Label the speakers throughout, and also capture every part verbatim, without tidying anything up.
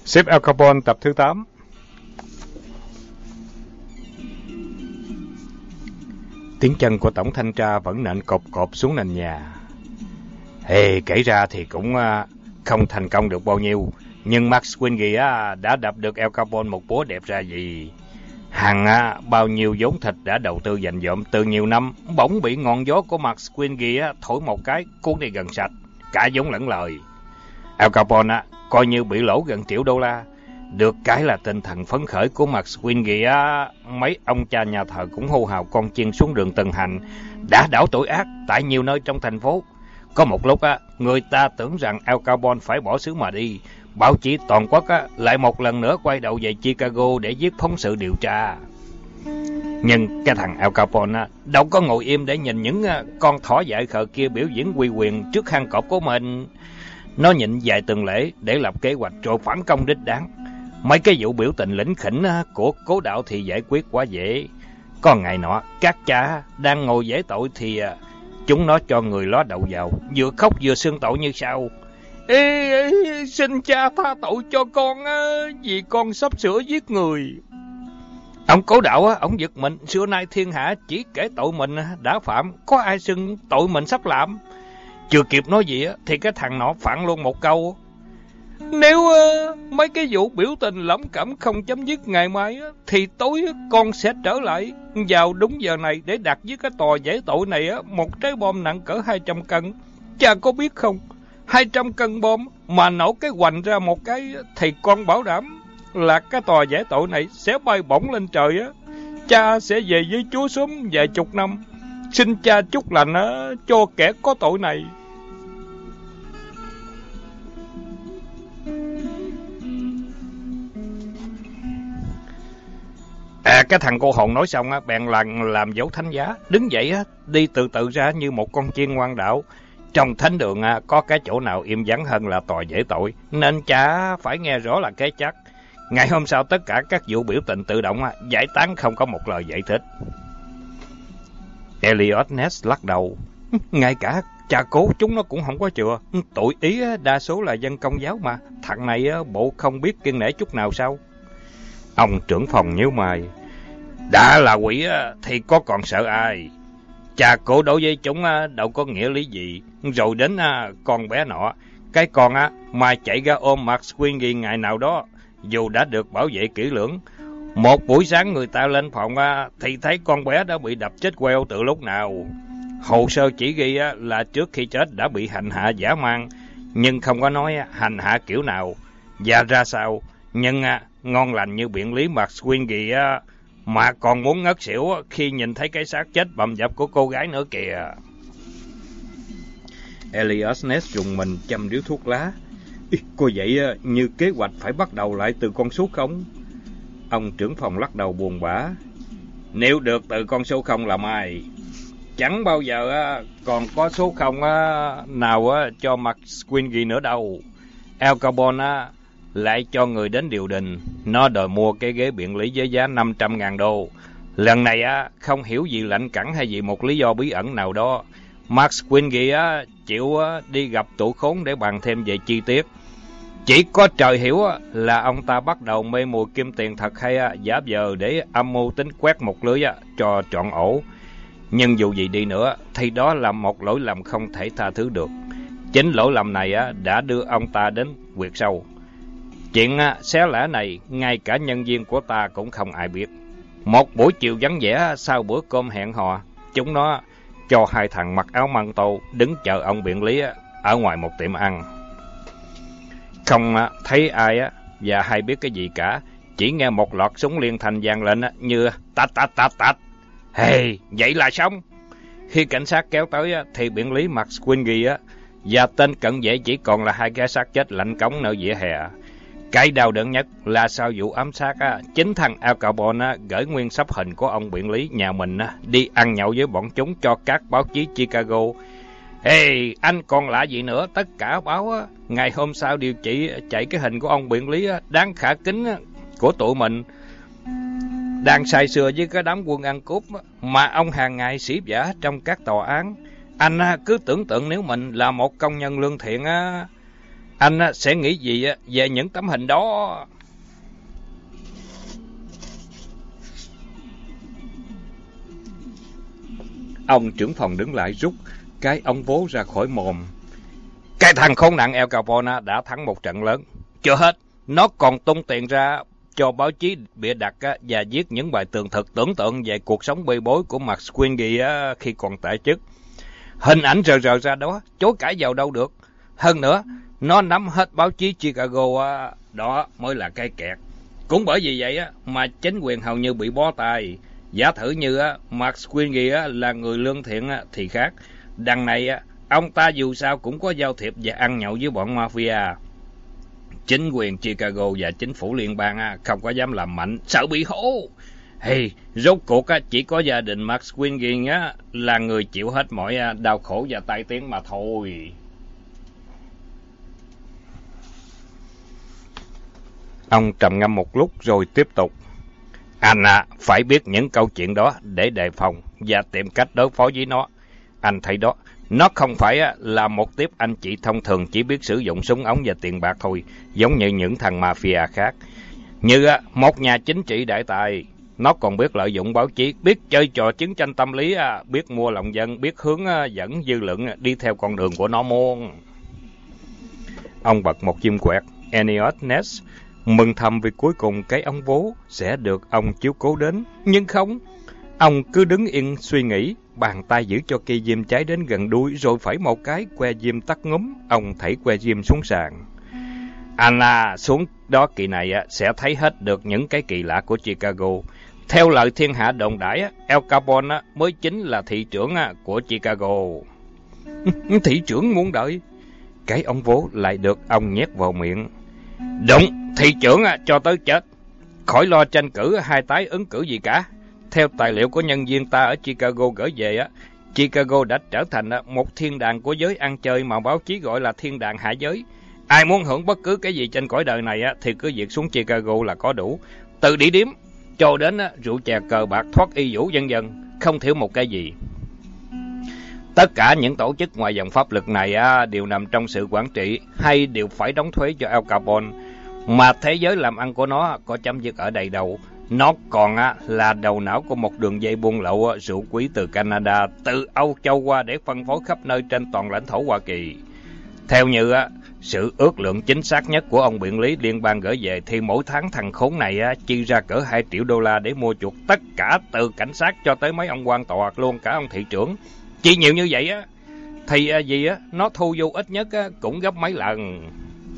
Speaker 1: Sếp Al Capone tập thứ tám. Tiếng chân của tổng thanh tra vẫn nện cộp cộp xuống nền nhà. Hey, kể ra thì cũng uh, không thành công được bao nhiêu, nhưng Max Quingy uh, đã đập được Al Capone một búa đẹp ra gì. Hàng uh, bao nhiêu vốn thịt đã đầu tư dành dụm từ nhiều năm, bỗng bị ngọn gió của Max Quingy uh, thổi một cái, cuốn đi gần sạch, cả vốn lẫn lời. Al Capone uh, coi như bị lỗ gần triệu đô la. Được cái là tinh thần phấn khởi của Max Quingy á, mấy ông cha nhà thờ cũng hô hào con chiên xuống đường tuần hành, đã đảo tội ác tại nhiều nơi trong thành phố. Có một lúc á, người ta tưởng rằng Al Capone phải bỏ xứ mà đi. Báo chí toàn quốc á, lại một lần nữa quay đầu về Chicago để viết phóng sự điều tra. Nhưng cái thằng Al Capone á, đâu có ngồi im để nhìn những con thỏ dại khờ kia biểu diễn uy quyền trước hang cọp của mình. Nó nhịn vài tuần lễ để lập kế hoạch rồi phản công đích đáng. Mấy cái vụ biểu tình lỉnh khỉnh của Cố Đạo thì giải quyết quá dễ. Có ngày nọ, các cha đang ngồi giải tội thì chúng nó cho người ló đầu vào, vừa khóc vừa xưng tội như sau. Ê, ê, xin cha tha tội cho con á, vì con sắp sửa giết người. Ông Cố Đạo á, ông giật mình, xưa nay thiên hạ chỉ kể tội mình đã phạm, có ai xưng tội mình sắp làm. Chưa kịp nói gì á, thì cái thằng nọ phản luôn một câu. Nếu uh, mấy cái vụ biểu tình lẩm cẩm không chấm dứt ngày mai uh, thì tối uh, con sẽ trở lại vào đúng giờ này để đặt với cái tòa giải tội này uh, một trái bom nặng cỡ hai trăm cân. Cha có biết không, hai trăm cân bom mà nổ cái hoành ra một cái uh, thì con bảo đảm là cái tòa giải tội này sẽ bay bổng lên trời á. Uh. Cha sẽ về với Chúa sớm vài chục năm. Xin cha chúc lành uh, cho kẻ có tội này. À, cái thằng cô hồn nói xong á, bèn làm làm dấu thánh giá, đứng dậy á, đi từ từ ra như một con chiên ngoan đạo. Trong thánh đường á, có cái chỗ nào im vắng hơn là tòa giải tội, nên cha phải nghe rõ là cái chắc. Ngày hôm sau tất cả các vụ biểu tình tự động á, giải tán không có một lời giải thích. Eliot Ness lắc đầu, ngay cả cha Cố chúng nó cũng không có chừa. Tụi Ý á, đa số là dân Công giáo mà, thằng này á, bộ không biết kiêng nể chút nào sao? Ông trưởng phòng nhíu mày. Đã là quỷ á, thì có còn sợ ai? Cha Cố đối với chúng á, đâu có nghĩa lý gì. Rồi đến á, con bé nọ, cái con á mà chạy ra ôm Max Quingy ngày nào đó, dù đã được bảo vệ kỹ lưỡng. Một buổi sáng người ta lên phòng á, thì thấy con bé đã bị đập chết queo từ lúc nào. Hồ sơ chỉ ghi á, là trước khi chết đã bị hành hạ dã man, nhưng không có nói á, hành hạ kiểu nào và ra sao. Nhưng á, ngon lành như biện lý Max Quingy á, mà còn muốn ngất xỉu khi nhìn thấy cái xác chết bầm dập của cô gái nữa kìa. Elias Ness dùng mình châm điếu thuốc lá. Cô vậy như kế hoạch phải bắt đầu lại từ con số không? Ông trưởng phòng lắc đầu buồn bã. Nếu được từ con số không là mai, chẳng bao giờ còn có số không nào cho Max Quingy nữa đâu. Al Capone lại cho người đến điều đình. Nó đòi mua cái ghế biện lý với giá năm trăm ngàn đô. Lần này á, không hiểu gì lạnh cẳng hay vì một lý do bí ẩn nào đó, Max Quingy á, chịu á, đi gặp tụ khốn để bàn thêm về chi tiết. Chỉ có trời hiểu á, là ông ta bắt đầu mê mùi kim tiền thật hay á, giả vờ để âm mưu tính quét một lưới á, cho trọn ổ. Nhưng dù gì đi nữa thì đó là một lỗi lầm không thể tha thứ được. Chính lỗi lầm này á, đã đưa ông ta đến quyệt sâu. Chuyện xé lẻ này, ngay cả nhân viên của ta cũng không ai biết. Một buổi chiều vắng vẻ sau bữa cơm hẹn hò, chúng nó cho hai thằng mặc áo măng tô đứng chờ ông biện lý ở ngoài một tiệm ăn. Không thấy ai và hay biết cái gì cả, chỉ nghe một loạt súng liên thanh vang lên như tạch tạch tạch tạch. Hey, vậy là xong. Khi cảnh sát kéo tới thì biện lý Max Quingy và tên cận vệ chỉ còn là hai cái xác chết lạnh cống nơi vỉa hè. Cái đau đớn nhất là sau vụ ám sát á, chính thằng Al Capone á, gửi nguyên sắp hình của ông biện lý nhà mình á, đi ăn nhậu với bọn chúng cho các báo chí Chicago. Hey, anh còn lạ gì nữa, tất cả báo á, ngày hôm sau đều chỉ chạy cái hình của ông biện lý á, đáng khả kính á, của tụi mình đang say sưa với cái đám quân ăn cướp á, mà ông hàng ngày xỉ vả trong các tòa án. Anh á, cứ tưởng tượng nếu mình là một công nhân lương thiện á, Anh sẽ nghĩ gì về những tấm hình đó? Ông trưởng phòng đứng lại rút cái ống vố ra khỏi mồm. Cái thằng khốn nạn Al Capone đã thắng một trận lớn. Chưa hết, nó còn tung tiền ra cho báo chí bịa đặt và viết những bài tường thuật tưởng tượng về cuộc sống bê bối của Max Wingate khi còn tại chức. Hình ảnh rờ rờ ra đó, chối cãi vào đâu được. Hơn nữa, nó nắm hết báo chí Chicago, đó mới là cái kẹt. Cũng bởi vì vậy mà chính quyền hầu như bị bó tay. Giả thử như Max Wingate là người lương thiện thì khác. Đằng này, ông ta dù sao cũng có giao thiệp và ăn nhậu với bọn mafia. Chính quyền Chicago và chính phủ liên bang không có dám làm mạnh, sợ bị hố. Hey, rốt cuộc chỉ có gia đình Max Wingate là người chịu hết mọi đau khổ và tai tiếng mà thôi. Ông trầm ngâm một lúc rồi tiếp tục. Anh à, phải biết những câu chuyện đó để đề phòng và tìm cách đối phó với nó. Anh thấy đó, nó không phải là một tiếp anh chị thông thường chỉ biết sử dụng súng ống và tiền bạc thôi, giống như những thằng mafia khác. Như một nhà chính trị đại tài, nó còn biết lợi dụng báo chí, biết chơi trò chiến tranh tâm lý, biết mua lòng dân, biết hướng dẫn dư luận đi theo con đường của nó muốn. Ông bật một chim quẹt, Elliot Ness, mừng thầm vì cuối cùng cái ống vố sẽ được ông chiếu cố đến. Nhưng không, ông cứ đứng yên suy nghĩ, bàn tay giữ cho cây diêm cháy đến gần đuôi, rồi phải một cái que diêm tắt ngúm, ông thảy que diêm xuống sàn. Anh à, xuống đó kỳ này sẽ thấy hết được những cái kỳ lạ của Chicago. Theo lời thiên hạ đồn đãi, Al Capone mới chính là thị trưởng của Chicago. Thị trưởng muốn đợi. Cái ống vố lại được ông nhét vào miệng. Đúng, thị trưởng cho tới chết. Khỏi lo tranh cử hai tái ứng cử gì cả. Theo tài liệu của nhân viên ta ở Chicago gửi về, Chicago đã trở thành một thiên đàng của giới ăn chơi mà báo chí gọi là thiên đàng hạ giới. Ai muốn hưởng bất cứ cái gì trên cõi đời này thì cứ việc xuống Chicago là có đủ. Từ đĩa điếm cho đến rượu chè cờ bạc thoát y vũ vân vân, không thiếu một cái gì. Tất cả những tổ chức ngoài dòng pháp luật này đều nằm trong sự quản trị hay đều phải đóng thuế cho Al Capone. Mà thế giới làm ăn của nó có chấm dứt ở đây đâu. Nó còn là đầu não của một đường dây buôn lậu rượu quý từ Canada, từ Âu Châu qua để phân phối khắp nơi trên toàn lãnh thổ Hoa Kỳ. Theo như sự ước lượng chính xác nhất của ông biện lý liên bang gửi về, thì mỗi tháng thằng khốn này chi ra cỡ hai triệu đô la để mua chuộc tất cả từ cảnh sát cho tới mấy ông quan tòa, luôn cả ông thị trưởng. Chỉ nhiều như vậy á thì gì á nó thu vô ít nhất cũng gấp mấy lần.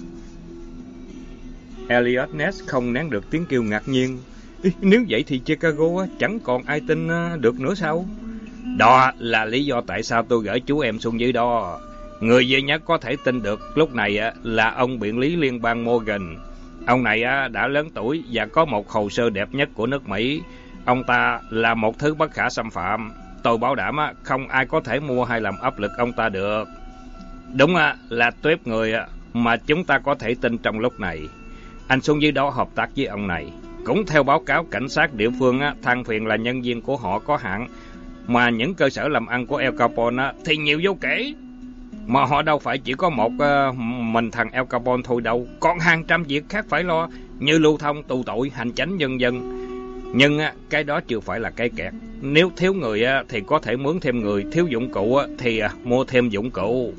Speaker 1: Elliot Ness không nén được tiếng kêu ngạc nhiên. Nếu vậy thì Chicago chẳng còn ai tin được nữa sao? Đó là lý do tại sao tôi gửi chú em xuống dưới đó. Người duy nhất có thể tin được lúc này là ông biện lý liên bang Morgan. Ông này đã lớn tuổi và có một hồ sơ đẹp nhất của nước Mỹ. Ông ta là một thứ bất khả xâm phạm. Tôi bảo đảm không ai có thể mua hay làm áp lực ông ta được. Đúng là tuyếp người mà chúng ta có thể tin trong lúc này. Anh xuống dưới đó hợp tác với ông này. Cũng theo báo cáo cảnh sát địa phương, than phiền là nhân viên của họ có hạn, mà những cơ sở làm ăn của Al Capone thì nhiều vô kể. Mà họ đâu phải chỉ có một mình thằng Al Capone thôi đâu, còn hàng trăm việc khác phải lo, như lưu thông, tù tội, hành chánh vân vân. Nhưng cái đó chưa phải là cái kẹt. Nếu thiếu người thì có thể mướn thêm người, thiếu dụng cụ thì mua thêm dụng cụ.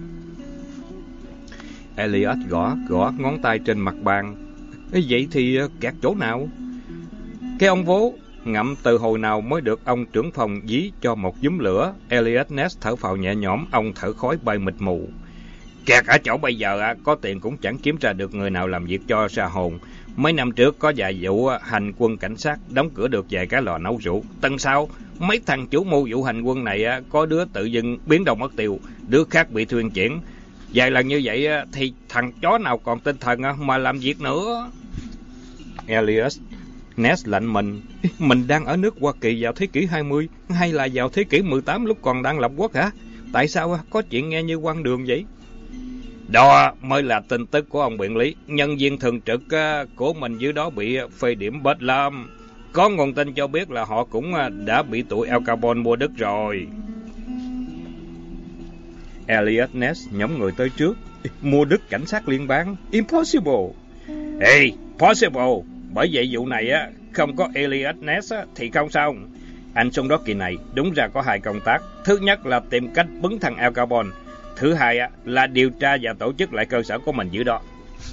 Speaker 1: Elliot gõ gõ ngón tay trên mặt bàn. Vậy thì kẹt chỗ nào? Cái ông vố ngậm từ hồi nào mới được ông trưởng phòng dí cho một giúm lửa. Elliot Ness thở phào nhẹ nhõm, ông thở khói bay mịt mù. Kẹt ở chỗ bây giờ có tiền cũng chẳng kiếm ra được người nào làm việc cho ra hồn. Mấy năm trước có vài vụ hành quân cảnh sát đóng cửa được vài cái lò nấu rượu. Tuần sau mấy thằng chủ mưu vụ hành quân này có đứa tự dưng biến đâu mất tiêu, đứa khác bị thuyên chuyển. Vài lần như vậy thì thằng chó nào còn tinh thần mà làm việc nữa. Elliot Ness lạnh mình. Mình đang ở nước Hoa Kỳ vào thế kỷ hai mươi hay là vào thế kỷ mười tám lúc còn đang lập quốc hả? Tại sao có chuyện nghe như quan đường vậy? Đó mới là tin tức của ông biện lý. Nhân viên thường trực của mình dưới đó bị phê điểm bết lắm. Có nguồn tin cho biết là họ cũng đã bị tụi Al Capone mua đất rồi. Elliot Ness nhổm người tới trước, Mua đứt cảnh sát liên bang. Impossible. Hey, possible. Bởi vậy vụ này á, không có Eliot Ness á, thì không xong. Anh xuống đó kỳ này đúng ra có hai công tác. Thứ nhất là tìm cách bứng thằng Al Capone. Thứ hai á, là điều tra và tổ chức lại cơ sở của mình dưới đó.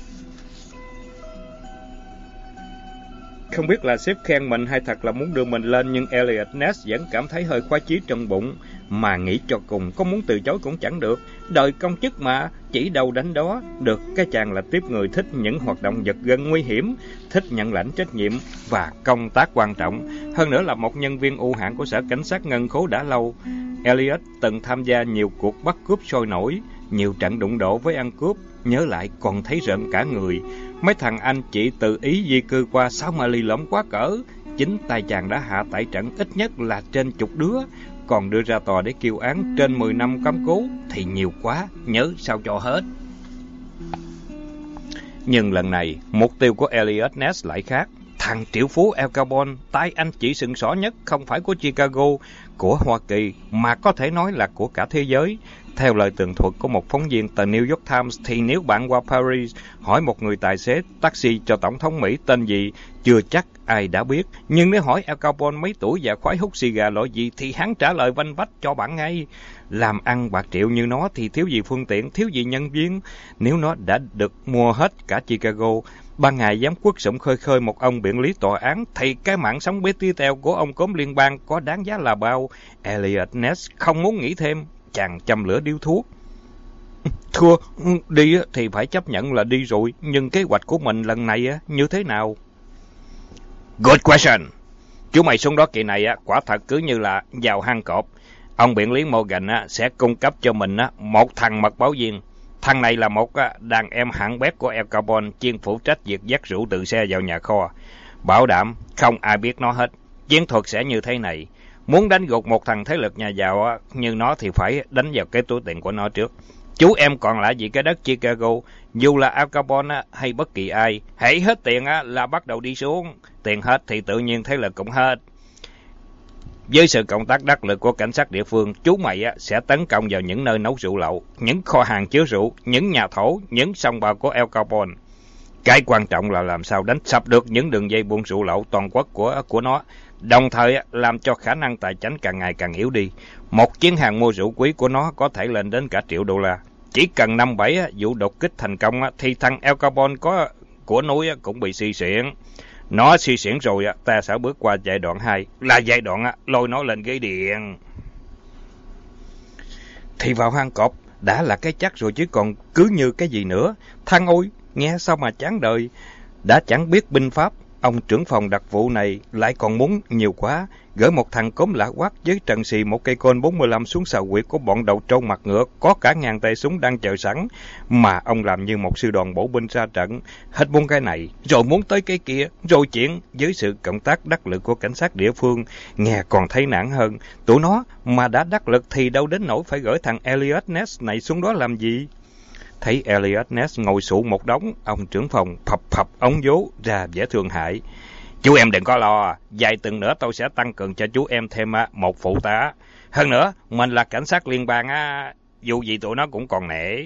Speaker 1: Không biết là sếp khen mình hay thật là muốn đưa mình lên, nhưng Eliot Ness vẫn cảm thấy hơi khoái chí trong bụng. Mà nghĩ cho cùng, có muốn từ chối cũng chẳng được. Đời công chức mà, chỉ đâu đánh đó. Được cái chàng là tiếp người thích những hoạt động giật gân nguy hiểm, thích nhận lãnh trách nhiệm và công tác quan trọng. Hơn nữa là một nhân viên ưu hạng của sở cảnh sát ngân khố đã lâu. Eliot từng tham gia nhiều cuộc bắt cướp sôi nổi, nhiều trận đụng độ với ăn cướp. Nhớ lại còn thấy rợn cả người. Mấy thằng anh chị tự ý di cư qua sáu ma ly lõm quá cỡ. Chính tay chàng đã hạ tại trận ít nhất là trên chục đứa. Còn đưa ra tòa để kêu án trên mười năm cấm cố thì nhiều quá, nhớ sao cho hết. Nhưng lần này, mục tiêu của Eliot Ness lại khác. Thằng triệu phú Al Capone, tay anh chỉ sừng sỏ nhất không phải của Chicago, của Hoa Kỳ, mà có thể nói là của cả thế giới. Theo lời tường thuật của một phóng viên tờ New York Times, thì nếu bạn qua Paris hỏi một người tài xế taxi cho Tổng thống Mỹ tên gì, chưa chắc ai đã biết. Nhưng nếu hỏi Al Capone mấy tuổi và khoái hút xì gà loại gì, thì hắn trả lời vanh vách cho bạn ngay. Làm ăn bạc triệu như nó thì thiếu gì phương tiện, thiếu gì nhân viên. Nếu nó đã được mua hết cả Chicago, ban ngày dám quất sụng khơi khơi một ông biện lý tòa án, thì cái mạng sống bế tí teo của ông cốm liên bang có đáng giá là bao. Eliot Ness không muốn nghĩ thêm. Chàng châm lửa điếu thuốc. Thưa, đi thì phải chấp nhận là đi rồi, nhưng kế hoạch của mình lần này như thế nào? Good question. Chú mày xuống đó kỳ này quả thật cứ như là vào hang cọp. Ông biện lý Morgan sẽ cung cấp cho mình một thằng mật báo viên. Thằng này là một đàn em hạng bét của Al Capone, chuyên phụ trách việc dắt rượu từ xe vào nhà kho. Bảo đảm không ai biết nó hết. Chiến thuật sẽ như thế này. Muốn đánh gục một thằng thế lực nhà giàu như nó thì phải đánh vào cái túi tiền của nó trước. Chú em còn lại gì cái đất Chicago, dù là Al Capone hay bất kỳ ai, hãy hết tiền là bắt đầu đi xuống. Tiền hết thì tự nhiên thế lực cũng hết. Với sự cộng tác đắc lực của cảnh sát địa phương, chú mày sẽ tấn công vào những nơi nấu rượu lậu, những kho hàng chứa rượu, những nhà thổ, những sòng bạc của Al Capone. Cái quan trọng là làm sao đánh sập được những đường dây buôn rượu lậu toàn quốc của của nó, đồng thời làm cho khả năng tài chính càng ngày càng yếu đi. Một chuyến hàng mua rượu quý của nó có thể lên đến cả triệu đô la. Chỉ cần năm bảy vụ đột kích thành công thì thằng Al Capone có của núi cũng bị suy xiển. Nó suy xiển rồi ta sẽ bước qua giai đoạn hai, là giai đoạn lôi nó lên ghế điện. Thì vào hang cọp đã là cái chắc rồi chứ còn cứ như cái gì nữa. Thằng ôi, nghe sao mà chán đời. Đã chẳng biết binh pháp, ông trưởng phòng đặc vụ này lại còn muốn nhiều quá. Gửi một thằng cốm lạ quắc với trần xì một cây côn bốn mươi lăm xuống xào quyệt của bọn đầu trâu mặt ngựa, có cả ngàn tay súng đang chờ sẵn. Mà ông làm như một sư đoàn bổ binh ra trận, hết muốn cái này, rồi muốn tới cái kia, rồi chuyện. Với sự cộng tác đắc lực của cảnh sát địa phương, nghe còn thấy nản hơn. Tụi nó mà đã đắc lực thì đâu đến nỗi phải gửi thằng Eliot Ness này xuống đó làm gì. Thấy Eliot Ness ngồi sụ một đống, ông trưởng phòng phập phập ống vố ra vẻ thương hại. Chú em đừng có lo, vài tuần nữa tôi sẽ tăng cường cho chú em thêm một phụ tá. Hơn nữa, mình là cảnh sát liên bang á, dù gì tụi nó cũng còn nể.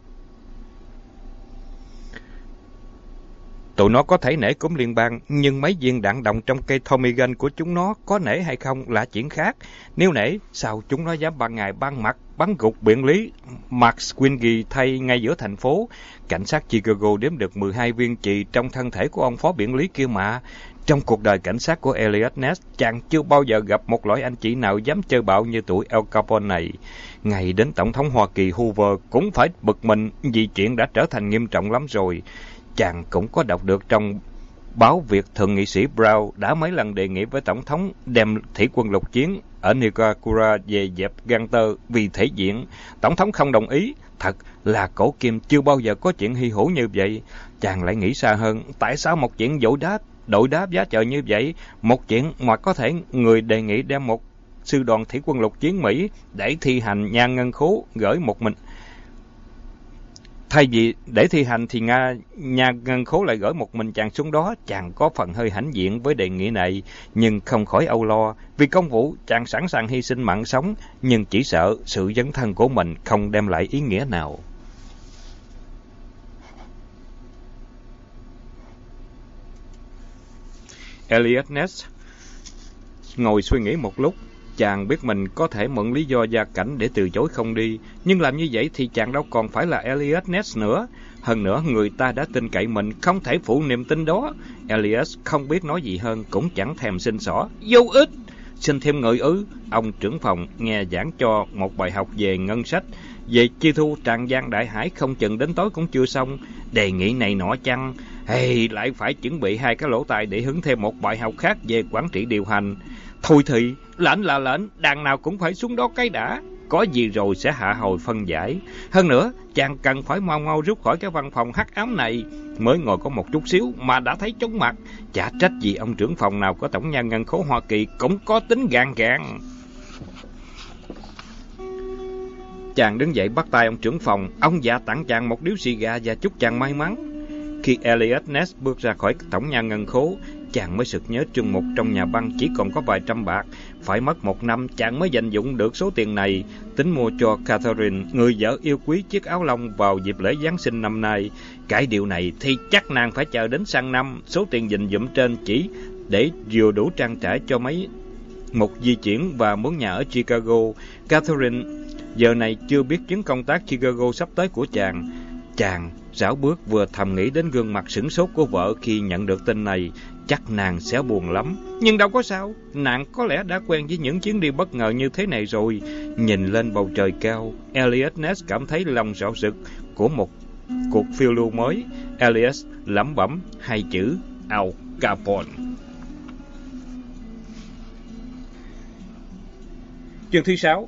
Speaker 1: Tụi nó có thể nể cúm liên bang, nhưng mấy viên đạn đồng trong cây Tommy gun của chúng nó có nể hay không là chuyện khác. Nếu nể, sao chúng nó dám ban ngày ban mặt bắn gục biện lý Mark Swingy thay ngay giữa thành phố. Cảnh sát Chicago đếm được mười hai viên chì trong thân thể của ông phó biện lý kia mà. Trong cuộc đời cảnh sát của Eliot Ness, chàng chưa bao giờ gặp một loại anh chị nào dám chơi bạo như tụi Al Capone này. Ngày đến Tổng thống Hoa Kỳ Hoover cũng phải bực mình vì chuyện đã trở thành nghiêm trọng lắm rồi. Chàng cũng có đọc được trong báo Việt thượng nghị sĩ Brown đã mấy lần đề nghị với Tổng thống đem thủy quân lục chiến ở Nicaragua về dẹp gangster vì thể diện. Tổng thống không đồng ý. Thật là cổ kim chưa bao giờ có chuyện hy hữu như vậy. Chàng lại nghĩ xa hơn. Tại sao một chuyện dội đáp, đội đáp giá trời như vậy? Một chuyện mà có thể người đề nghị đem một sư đoàn thủy quân lục chiến Mỹ để thi hành nha ngân khố gửi một mình. Thay vì để thi hành thì Nga nhà ngân khố lại gửi một mình chàng xuống đó. Chàng có phần hơi hãnh diện với đề nghị này, nhưng không khỏi âu lo. Vì công vụ, chàng sẵn sàng hy sinh mạng sống, nhưng chỉ sợ sự dấn thân của mình không đem lại ý nghĩa nào. Elliot Ness ngồi suy nghĩ một lúc. Chàng biết mình có thể mượn lý do gia cảnh để từ chối không đi, nhưng làm như vậy thì chàng đâu còn phải là Elliot Ness nữa. Hơn nữa, người ta đã tin cậy mình, không thể phụ niềm tin đó. Elliot không biết nói gì hơn, cũng chẳng thèm xin xỏ. Vô ích! Xin thêm người ư? Ông trưởng phòng nghe giảng cho một bài học về ngân sách, về chi thu tràn gian đại hải, không chừng đến tối cũng chưa xong. Đề nghị này nọ chăng? Hay lại phải chuẩn bị hai cái lỗ tai để hứng thêm một bài học khác về quản trị điều hành. Thôi thì, lệnh là lệnh, đàn nào cũng phải xuống đó cái đã. Có gì rồi sẽ hạ hồi phân giải. Hơn nữa, chàng cần phải mau mau rút khỏi cái văn phòng hắc ám này. Mới ngồi có một chút xíu mà đã thấy chóng mặt. Chả trách gì ông trưởng phòng nào có tổng nhà ngân khố Hoa Kỳ cũng có tính gàn gàn. Chàng đứng dậy bắt tay ông trưởng phòng. Ông già tặng chàng một điếu xì gà và chúc chàng may mắn. Khi Elliot Ness bước ra khỏi tổng nhà ngân khố, chàng mới sực nhớ trương mục trong nhà băng chỉ còn có vài trăm bạc. Phải mất một năm chàng mới dành dụng được số tiền này, tính mua cho Catherine, người vợ yêu quý, chiếc áo lông vào dịp lễ Giáng sinh năm nay. Cái điều này thì chắc nàng phải chờ đến sang năm. Số tiền dành dụm trên chỉ để vừa đủ trang trải cho mấy một di chuyển và mướn nhà ở Chicago. Catherine giờ này chưa biết chuyến công tác Chicago sắp tới của chàng. Chàng rảo bước vừa thầm nghĩ đến gương mặt sửng sốt của vợ khi nhận được tin này. Chắc nàng sẽ buồn lắm. Nhưng đâu có sao, nàng có lẽ đã quen với những chuyến đi bất ngờ như thế này rồi. Nhìn lên bầu trời cao, Elliot Ness cảm thấy lòng rạo rực của một cuộc phiêu lưu mới. Elliot lẩm bẩm hai chữ Al Capone. Chương thứ sáu.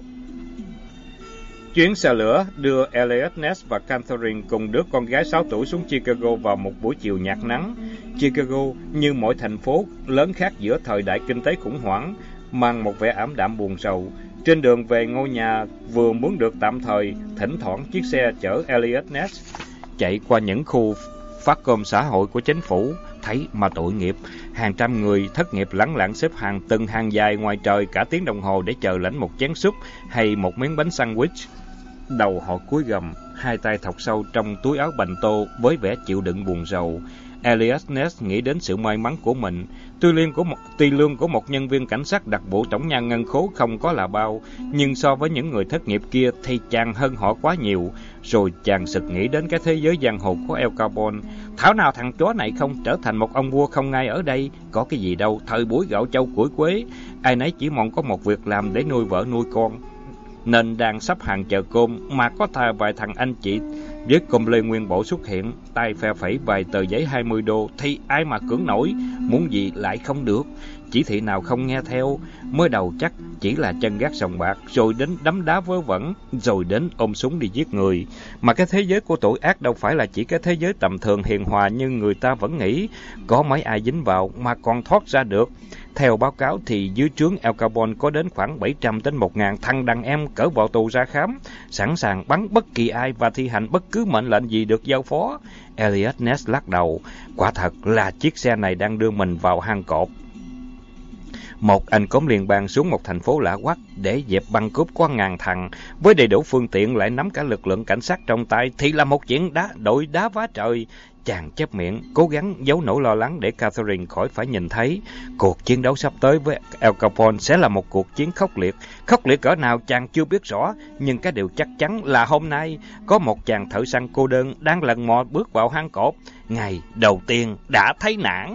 Speaker 1: Chuyến xe lửa đưa Elliot Ness và Catherine cùng đứa con gái sáu tuổi xuống Chicago vào một buổi chiều nhạt nắng. Chicago, như mọi thành phố lớn khác giữa thời đại kinh tế khủng hoảng, mang một vẻ ảm đạm buồn rầu. Trên đường về ngôi nhà vừa muốn được tạm thời, thỉnh thoảng chiếc xe chở Elliot Ness chạy qua những khu phát cơm xã hội của chính phủ. Thấy mà tội nghiệp, hàng trăm người thất nghiệp lẳng lặng xếp hàng từng hàng dài ngoài trời cả tiếng đồng hồ để chờ lãnh một chén súp hay một miếng bánh sandwich. Đầu họ cúi gằm, hai tay thọc sâu trong túi áo bành tô với vẻ chịu đựng buồn rầu. Elliot Ness nghĩ đến sự may mắn của mình. Tuy lương của một tuy lương của một nhân viên cảnh sát đặc vụ tổng nhà ngân khố không có là bao, nhưng so với những người thất nghiệp kia thì chàng hơn họ quá nhiều. Rồi chàng sực nghĩ đến cái thế giới giang hồ của Al Capone. Thảo nào thằng chó này không trở thành một ông vua không ngai ở đây. Có cái gì đâu, thời buổi gạo châu củi quế, ai nấy chỉ mong có một việc làm để nuôi vợ nuôi con, nên đang sắp hàng chờ cơm mà có thà vài thằng anh chị với cơm lê nguyên bộ xuất hiện, tay phe phẩy vài tờ giấy hai mươi đô thì ai mà cưỡng nổi, muốn gì lại không được. Chỉ thị nào không nghe theo, mới đầu chắc chỉ là chân gác sòng bạc, rồi đến đấm đá vớ vẩn, rồi đến ôm súng đi giết người. Mà cái thế giới của tội ác đâu phải là chỉ cái thế giới tầm thường hiền hòa như người ta vẫn nghĩ, có mấy ai dính vào mà còn thoát ra được. Theo báo cáo thì dưới trướng Al Capone có đến khoảng bảy trăm đến một nghìn thằng đàn em cỡ vào tù ra khám, sẵn sàng bắn bất kỳ ai và thi hành bất cứ mệnh lệnh gì được giao phó. Elliot Ness lắc đầu, quả thật là chiếc xe này đang đưa mình vào hang cọp. Một anh cốm liên bang xuống một thành phố lạ quắc để dẹp băng cướp có ngàn thằng, với đầy đủ phương tiện lại nắm cả lực lượng cảnh sát trong tay thì là một chuyện đá đội đá vá trời. Chàng chép miệng, cố gắng giấu nỗi lo lắng để Catherine khỏi phải nhìn thấy. Cuộc chiến đấu sắp tới với Al Capone sẽ là một cuộc chiến khốc liệt. Khốc liệt cỡ nào chàng chưa biết rõ, nhưng cái điều chắc chắn là hôm nay có một chàng thợ săn cô đơn đang lần mò bước vào hang cọp. Ngày đầu tiên đã thấy nản.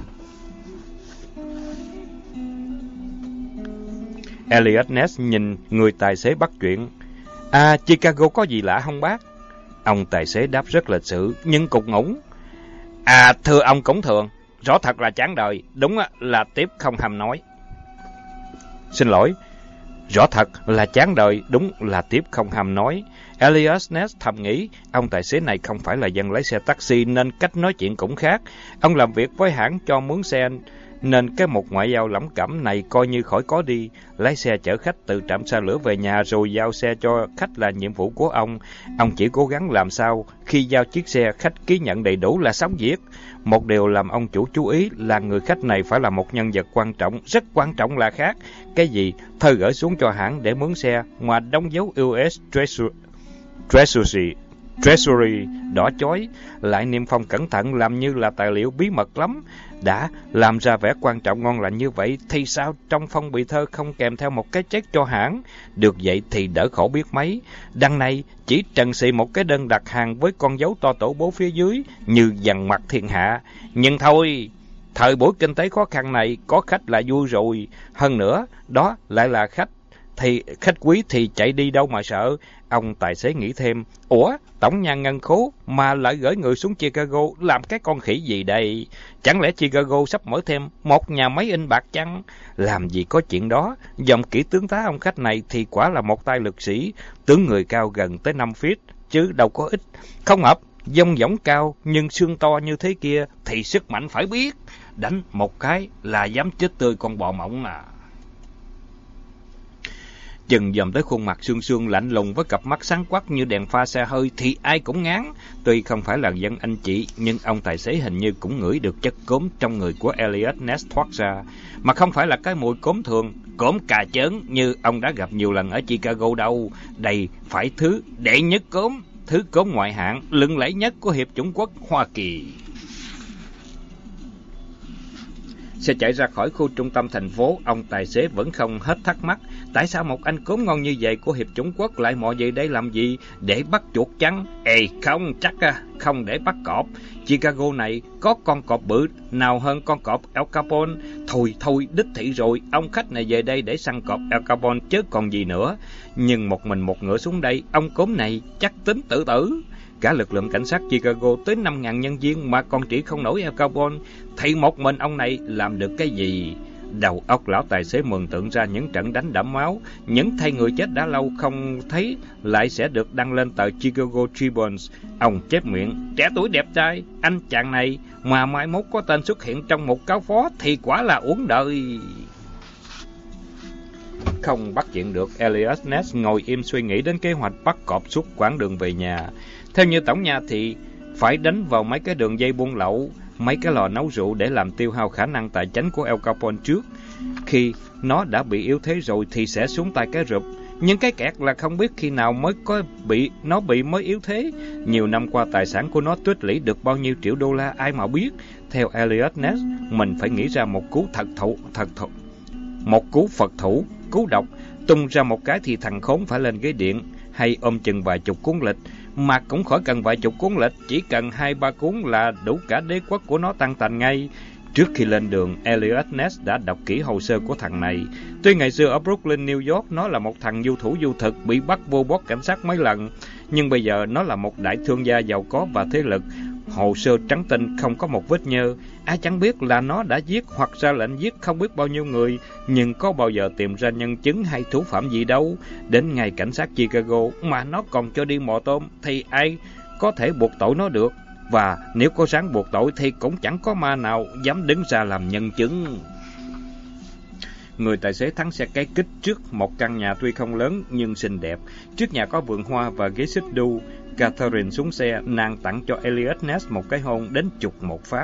Speaker 1: Elliot Ness nhìn người tài xế bắt chuyện. À, Chicago có gì lạ không bác? Ông tài xế đáp rất lịch sự, nhưng cục ngủng. À, thưa ông cũng thường, rõ thật là chán đời, đúng là tiếp không hầm nói. Xin lỗi, rõ thật là chán đời, đúng là tiếp không hầm nói. Elliot Ness thầm nghĩ, ông tài xế này không phải là dân lái xe taxi nên cách nói chuyện cũng khác. Ông làm việc với hãng cho mướn xe, nên cái một ngoại giao lẩm cẩm này coi như khỏi có đi. Lái xe chở khách từ trạm xe lửa về nhà rồi giao xe cho khách là nhiệm vụ của ông. Ông chỉ cố gắng làm sao khi giao chiếc xe khách ký nhận đầy đủ là xong việc. Một điều làm ông chủ chú ý là người khách này phải là một nhân vật quan trọng, rất quan trọng là khác. Cái gì? Thơ gửi xuống cho hãng để mướn xe mà đóng dấu u ét Treasury. Treasury đỏ chói, lại niêm phong cẩn thận làm như là tài liệu bí mật lắm. Đã làm ra vẻ quan trọng ngon lành như vậy thì sao trong phong bì thơ không kèm theo một cái check cho hãng? Được vậy thì đỡ khổ biết mấy. Đằng này chỉ trần xì một cái đơn đặt hàng với con dấu to tổ bố phía dưới như dằn mặt thiên hạ. Nhưng thôi, thời buổi kinh tế khó khăn này có khách là vui rồi. Hơn nữa, đó lại là khách thì khách quý thì chạy đi đâu mà sợ. Ông tài xế nghĩ thêm, ủa, tổng nhà ngân khố mà lại gửi người xuống Chicago làm cái con khỉ gì đây? Chẳng lẽ Chicago sắp mở thêm một nhà máy in bạc chăng? Làm gì có chuyện đó, dòng kỹ tướng tá ông khách này thì quả là một tay lực sĩ, tướng người cao gần tới năm feet, chứ đâu có ít. Không ập, dông dỏng cao nhưng xương to như thế kia thì sức mạnh phải biết. Đánh một cái là dám chết tươi con bò mộng à. Chừng dòm tới khuôn mặt xương xương lạnh lùng với cặp mắt sáng quắc như đèn pha xe hơi thì ai cũng ngán. Tuy không phải là dân anh chị, nhưng ông tài xế hình như cũng ngửi được chất cốm trong người của Eliot Ness thoát ra. Mà không phải là cái mùi cốm thường, cốm cà chớn như ông đã gặp nhiều lần ở Chicago đâu. Đây phải thứ đệ nhất cốm, thứ cốm ngoại hạng, lừng lẫy nhất của Hiệp chủng quốc Hoa Kỳ. Xe chạy ra khỏi khu trung tâm thành phố, ông tài xế vẫn không hết thắc mắc. Tại sao một anh cốm ngon như vậy của Hiệp chủng quốc lại mò về đây làm gì? Để bắt chuột chăng? Ê, không, chắc à, không để bắt cọp. Chicago này có con cọp bự nào hơn con cọp El Capone? Thôi, thôi, đích thị rồi, ông khách này về đây để săn cọp El Capone chứ còn gì nữa. Nhưng một mình một ngựa xuống đây, ông cốm này chắc tính tự tử. Cả lực lượng cảnh sát Chicago tới năm ngàn nhân viên mà còn chỉ không nổi El Capone, thì một mình ông này làm được cái gì? Đầu óc lão tài xế mường tượng ra những trận đánh đẫm máu, những thay người chết đã lâu không thấy lại sẽ được đăng lên tờ Chicago Tribune. Ông chép miệng, trẻ tuổi đẹp trai, anh chàng này mà mai mốt có tên xuất hiện trong một cáo phó thì quả là uổng đời. Không bắt chuyện được, Eliot Ness ngồi im suy nghĩ đến kế hoạch bắt cọp suốt quãng đường về nhà. Theo như tổng nhà thì phải đánh vào mấy cái đường dây buôn lậu, mấy cái lò nấu rượu để làm tiêu hao khả năng tài chính của El Capone trước. Khi nó đã bị yếu thế rồi thì sẽ xuống tay cái rụp. Nhưng cái kẹt là không biết khi nào mới có bị nó bị mới yếu thế. Nhiều năm qua tài sản của nó tích lũy được bao nhiêu triệu đô la ai mà biết. Theo Eliot Ness, mình phải nghĩ ra một cú thật thủ, thật thủ, một cú Phật thủ, cú độc, tung ra một cái thì thằng khốn phải lên ghế điện, hay ôm chừng vài chục cuốn lịch. Mà cũng khỏi cần vài chục cuốn lịch, chỉ cần hai ba cuốn là đủ cả đế quốc của nó tan tành ngay. Trước khi lên đường, Eliot Ness đã đọc kỹ hồ sơ của thằng này. Tuy ngày xưa ở Brooklyn, New York, nó là một thằng du thủ du thực, bị bắt vô bót cảnh sát mấy lần. Nhưng bây giờ nó là một đại thương gia giàu có và thế lực. Hồ sơ trắng tinh, không có một vết nhơ. Ai chẳng biết là nó đã giết hoặc ra lệnh giết không biết bao nhiêu người, nhưng có bao giờ tìm ra nhân chứng hay thủ phạm gì đâu. Đến ngày cảnh sát Chicago mà nó còn cho đi mò tôm thì ai có thể buộc tội nó được. Và nếu có ráng buộc tội thì cũng chẳng có ma nào dám đứng ra làm nhân chứng. Người tài xế thắng xe cái kích trước một căn nhà tuy không lớn nhưng xinh đẹp. Trước nhà có vườn hoa và ghế xích đu. Catherine xuống xe, nàng tặng cho Eliot Ness một cái hôn đến chục một phát.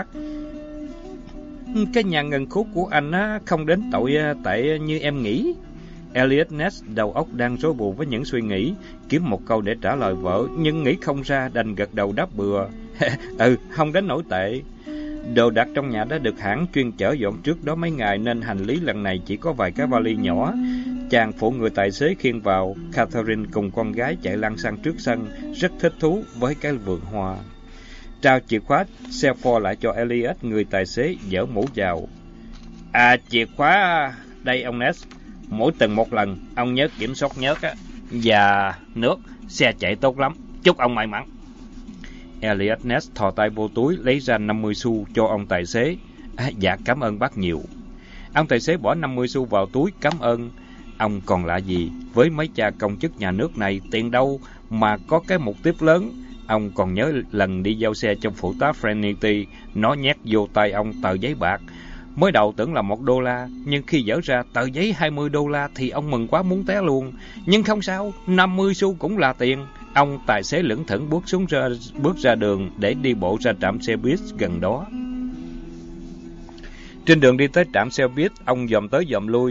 Speaker 1: Cái nhà ngân khố của anh á, không đến tội tệ như em nghĩ. Eliot Ness đầu óc đang rối bù với những suy nghĩ, kiếm một câu để trả lời vợ, nhưng nghĩ không ra đành gật đầu đáp bừa. Ừ, không đến nổi tệ. Đồ đạc trong nhà đã được hãng chuyên chở dọn trước đó mấy ngày nên hành lý lần này chỉ có vài cái vali nhỏ. Chàng phụ người tài xế khiêng vào, Catherine cùng con gái chạy lăn xăng trước sân, rất thích thú với cái vườn hoa. Trao chìa khóa xe Ford lại cho Eliot, người tài xế dỡ mũ vào. À, chìa khóa đây ông Ness. Mỗi tuần một lần, ông nhớ kiểm soát nhớt á và nước, xe chạy tốt lắm. Chúc ông may mắn. Eliot Ness thò tay vô túi lấy ra năm mươi xu cho ông tài xế. À, dạ cảm ơn bác nhiều. Ông tài xế bỏ năm mươi xu vào túi cảm ơn. Ông còn lạ gì với mấy cha công chức nhà nước này, tiền đâu mà có cái mục tiêu lớn. Ông còn nhớ lần đi giao xe trong phụ tá Frenity, nó nhét vô tay ông tờ giấy bạc. Mới đầu tưởng là một đô la, nhưng khi dở ra tờ giấy hai mươi đô la thì ông mừng quá muốn té luôn. Nhưng không sao, năm mươi xu cũng là tiền. Ông tài xế lững thững bước xuống ra, bước ra đường để đi bộ ra trạm xe buýt gần đó. Trên đường đi tới trạm xe buýt, ông dòm tới dòm lui.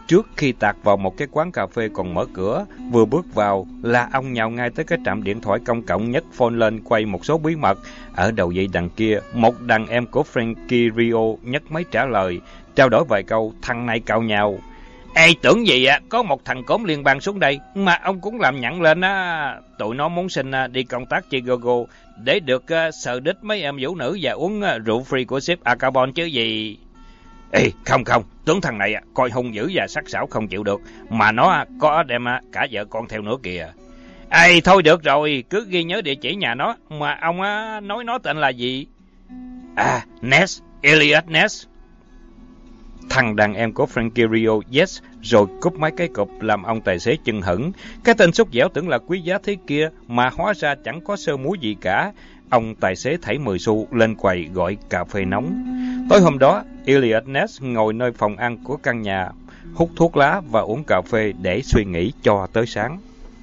Speaker 1: trước khi tạt vào một cái quán cà phê còn mở cửa. Vừa bước vào là ông nhào ngay tới cái trạm điện thoại công cộng, nhấc phone lên quay một số bí mật. Ở đầu dây đằng kia, một đàn em của Frankie Rio nhấc máy trả lời, trao đổi vài câu, thằng này cào nhào. Ê, tưởng gì ạ, có một thằng cốm liên bang xuống đây mà ông cũng làm nhặn lên á. Tụi nó muốn xin uh, đi công tác Chicago để được uh, sờ đít mấy em vũ nữ và uống uh, rượu free của ship Acabon chứ gì. Ê, không không, tướng thằng này uh, coi hung dữ và sắc sảo không chịu được, mà nó uh, có đem uh, cả vợ con theo nữa kìa. Ê, thôi được rồi, cứ ghi nhớ địa chỉ nhà nó, mà ông uh, nói nó tên là gì? À, Ness, Elliot Ness. Thằng đàn em của Frankie Rio, yes, rồi cúp mấy cái cụp làm ông tài xế chưng hửng. Cái tên xúc dẻo tưởng là quý giá thế kia, mà hóa ra chẳng có sơ muối gì cả. Ông tài xế thảy mười xu lên quầy gọi cà phê nóng. Tối hôm đó, Elliot Ness ngồi nơi phòng ăn của căn nhà, hút thuốc lá và uống cà phê để suy nghĩ cho tới sáng.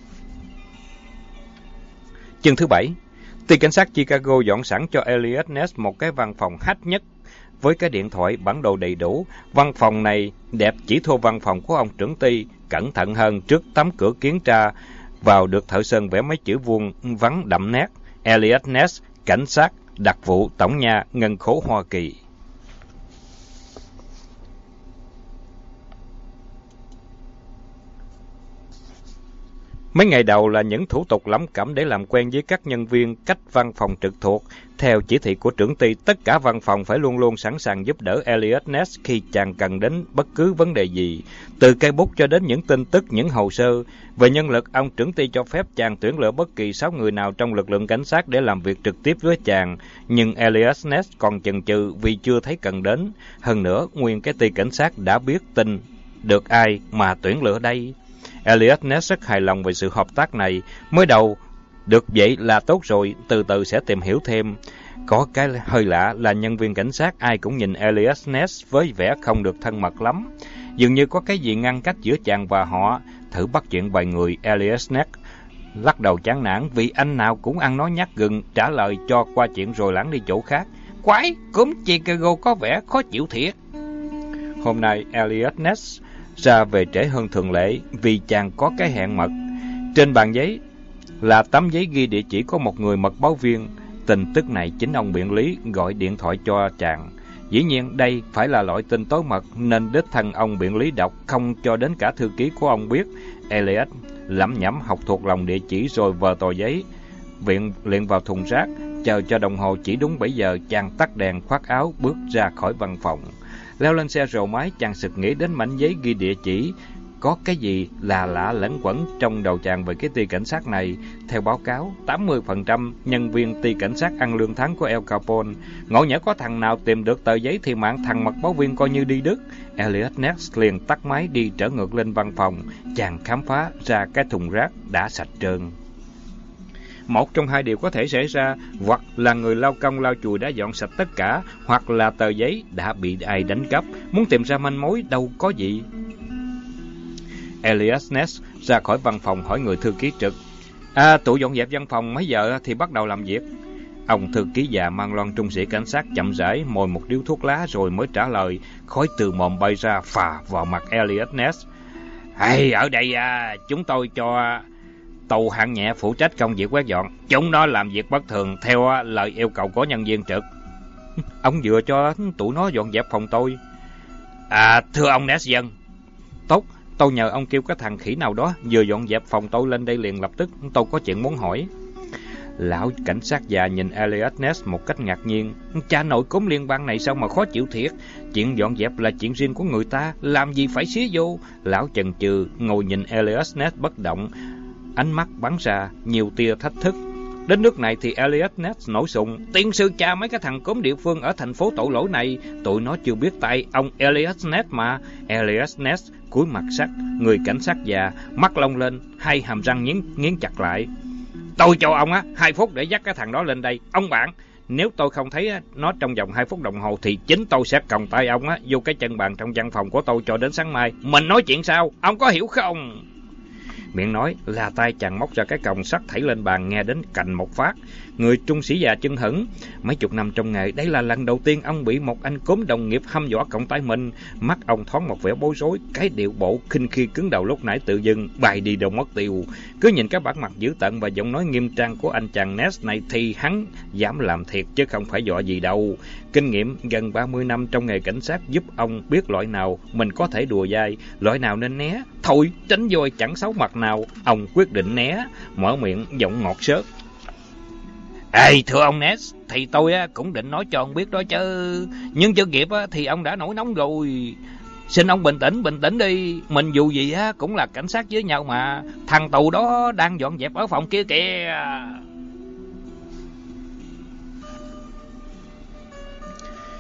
Speaker 1: Chương thứ bảy. Ty cảnh sát Chicago dọn sẵn cho Elliot Ness một cái văn phòng hách nhất, với cái điện thoại, bản đồ đầy đủ. Văn phòng này đẹp chỉ thua văn phòng của ông trưởng ty, cẩn thận hơn. Trước tấm cửa kiến tra vào được thợ sơn vẽ mấy chữ vuông vắn đậm nét: Elliot Ness, cảnh sát, đặc vụ tổng nha ngân khố Hoa Kỳ. Mấy ngày đầu là những thủ tục lẩm cẩm để làm quen với các nhân viên cách văn phòng trực thuộc. Theo chỉ thị của trưởng ty, tất cả văn phòng phải luôn luôn sẵn sàng giúp đỡ Elliot Ness khi chàng cần đến bất cứ vấn đề gì. Từ cây bút cho đến những tin tức, những hồ sơ. Về nhân lực, ông trưởng ty cho phép chàng tuyển lựa bất kỳ sáu người nào trong lực lượng cảnh sát để làm việc trực tiếp với chàng. Nhưng Elliot Ness còn chần chừ vì chưa thấy cần đến. Hơn nữa, nguyên cái ty cảnh sát đã biết tin được ai mà tuyển lựa đây. Elliot Ness rất hài lòng về sự hợp tác này. Mới đầu, được vậy là tốt rồi, từ từ sẽ tìm hiểu thêm. Có cái hơi lạ là nhân viên cảnh sát ai cũng nhìn Elliot Ness với vẻ không được thân mật lắm. Dường như có cái gì ngăn cách giữa chàng và họ. Thử bắt chuyện vài người, Elliot Ness lắc đầu chán nản vì anh nào cũng ăn nói nhát gừng, trả lời cho qua chuyện rồi lảng đi chỗ khác. Quái, cúm Chicago có vẻ khó chịu thiệt. Hôm nay Elliot Ness ra về trễ hơn thường lệ vì chàng có cái hẹn mật. Trên bàn giấy là tấm giấy ghi địa chỉ của một người mật báo viên. Tin tức này chính ông biện lý gọi điện thoại cho chàng. Dĩ nhiên đây phải là loại tin tối mật nên đích thân ông biện lý đọc, không cho đến cả thư ký của ông biết. Elliot lẩm nhẩm học thuộc lòng địa chỉ rồi vờ tờ giấy viện liền vào thùng rác. Chờ cho đồng hồ chỉ đúng bảy giờ, chàng tắt đèn, khoác áo bước ra khỏi văn phòng. Leo lên xe rồ máy, chàng sực nghĩ đến mảnh giấy ghi địa chỉ. Có cái gì là lạ lẫn quẩn trong đầu chàng về cái ty cảnh sát này. Theo báo cáo, tám mươi phần trăm nhân viên ty cảnh sát ăn lương tháng của El Capone. Ngộ nhỡ có thằng nào tìm được tờ giấy thì mạng thằng mật báo viên coi như đi đứt. Elliot Ness liền tắt máy đi trở ngược lên văn phòng. Chàng khám phá ra cái thùng rác đã sạch trơn. Một trong hai điều có thể xảy ra, hoặc là người lao công lau chùi đã dọn sạch tất cả, hoặc là tờ giấy đã bị ai đánh cắp. Muốn tìm ra manh mối đâu có gì. Elliot Ness ra khỏi văn phòng hỏi người thư ký trực. À, tụi dọn dẹp văn phòng mấy giờ thì bắt đầu làm việc? Ông thư ký già mang loan trung sĩ cảnh sát chậm rãi mồi một điếu thuốc lá rồi mới trả lời. Khói từ mồm bay ra phà vào mặt Elliot Ness. Hey, ở đây à, chúng tôi cho tàu hạng nhẹ phụ trách công việc quét dọn. Chúng nó làm việc bất thường theo lời yêu cầu của nhân viên trực. Ông vừa cho tụi nó dọn dẹp phòng tôi. À, thưa ông Ness dân. Tốt, tôi nhờ ông kêu cái thằng khỉ nào đó vừa dọn dẹp phòng tôi lên đây liền lập tức. Tôi có chuyện muốn hỏi. Lão cảnh sát già nhìn Elliot Ness một cách ngạc nhiên. Cha nội cúm liên bang này sao mà khó chịu thiệt. Chuyện dọn dẹp là chuyện riêng của người ta, làm gì phải xía vô. Lão chần chừ ngồi nhìn Elliot Ness bất động, ánh mắt bắn ra nhiều tia thách thức. Đến nước này thì Elliot Ness nổi sùng. Tiên sư cha mấy cái thằng cốm địa phương ở thành phố tội lỗi này, tụi nó chưa biết tay ông Elliot Ness mà. Elliot Ness cúi mặt sắt, người cảnh sát già mắt long lên, hai hàm răng nghiến nghiến chặt lại. Tôi cho ông á hai phút để dắt cái thằng đó lên đây. Ông bạn, nếu tôi không thấy nó trong vòng hai phút đồng hồ thì chính tôi sẽ còng tay ông á vô cái chân bàn trong văn phòng của tôi cho đến sáng mai. Mình nói chuyện sao? Ông có hiểu không? Miệng nói là tay chàng móc ra cái còng sắt thảy lên bàn, nghe đến cành một phát. người trung sĩ già chân hững. Mấy chục năm trong nghề, đây là lần đầu tiên ông bị một anh cốm đồng nghiệp hăm dọa cộng tay mình. Mắt ông thoáng một vẻ bối rối, cái điệu bộ khinh khi cứng đầu lúc nãy tự dưng bay đi đâu mất tiêu. Cứ nhìn cái bản mặt dữ tợn và giọng nói nghiêm trang của anh chàng Ness này thì hắn dám làm thiệt chứ không phải dọa gì đâu. Kinh nghiệm gần ba mươi năm trong nghề cảnh sát giúp ông biết loại nào mình có thể đùa dai, loại nào nên né. Thôi, tránh voi chẳng xấu mặt nào, ông quyết định né, mở miệng giọng ngọt xớt. Ê, thưa ông Ness, thì tôi cũng định nói cho ông biết đó chứ, nhưng chưa kịp thì ông đã nổi nóng rồi. Xin ông bình tĩnh, bình tĩnh đi, mình dù gì cũng là cảnh sát với nhau mà, thằng tù đó đang dọn dẹp ở phòng kia kìa.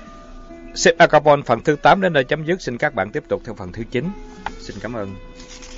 Speaker 1: Sếp Al Capone phần thứ tám đến đây chấm dứt, xin các bạn tiếp tục theo phần thứ chín. Xin cảm ơn.